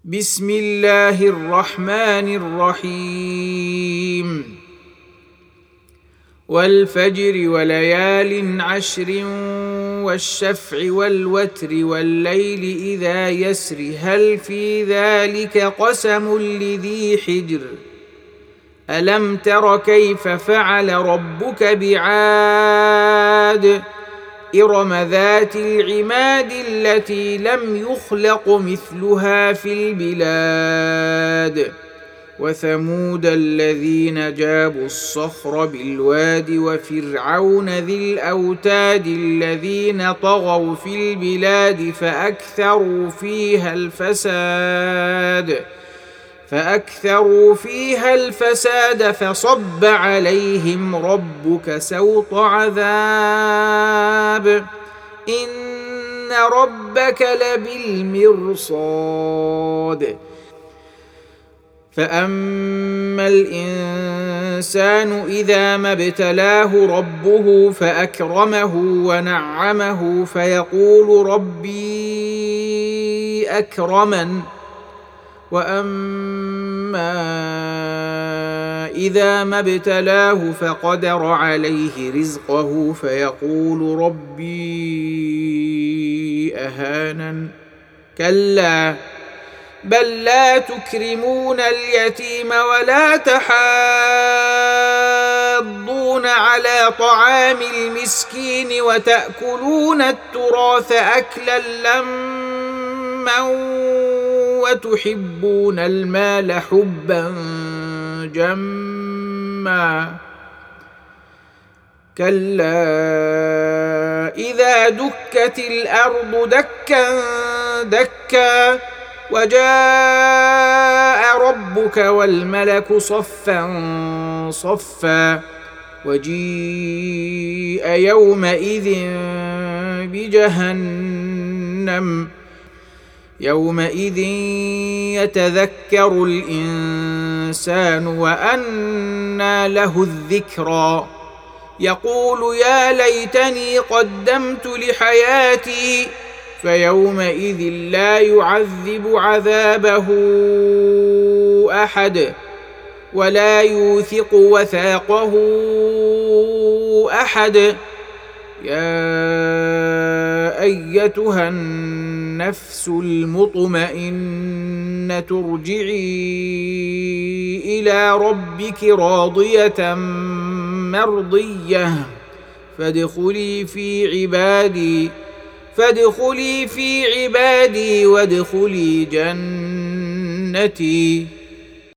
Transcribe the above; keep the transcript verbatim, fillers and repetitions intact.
بسم الله الرحمن الرحيم والفجر وليال عشر والشفع والوتر والليل إذا يسر هل في ذلك قسم لذي حجر ألم تر كيف فعل ربك بعاد إرم ذات العماد التي لم يخلق مثلها في البلاد وثمود الذين جابوا الصخر بالواد وفرعون ذي الأوتاد الذين طغوا في البلاد فأكثروا فيها الفساد فأكثروا فيها الفساد فصب عليهم ربك سوط عذاب إن ربك لبالمرصاد فأما الإنسان إذا ما ابتلاه ربه فأكرمه ونعمه فيقول ربي أكرمن وأما إذا ما ابتلاه فقدر عليه رزقه فيقول ربي أهانن كلا بل لا تكرمون اليتيم ولا تحاضون على طعام المسكين وتأكلون التراث أكلا لما وتحبون المال حبا جما كلا إذا دكت الأرض دكا دكا وجاء ربك والملك صفا صفا وجيء يومئذ بجهنم يومئذ يتذكر الإنسان وأنى له الذكرى يقول يا ليتني قدمت لحياتي فيومئذ لا يعذب عذابه أحد ولا يوثق وثاقه أحد يا أيتها النفس المطمئنة ارجعي إلى ربك راضية مرضية فادخلي في عبادي فادخلي في عبادي وادخلي جنتي.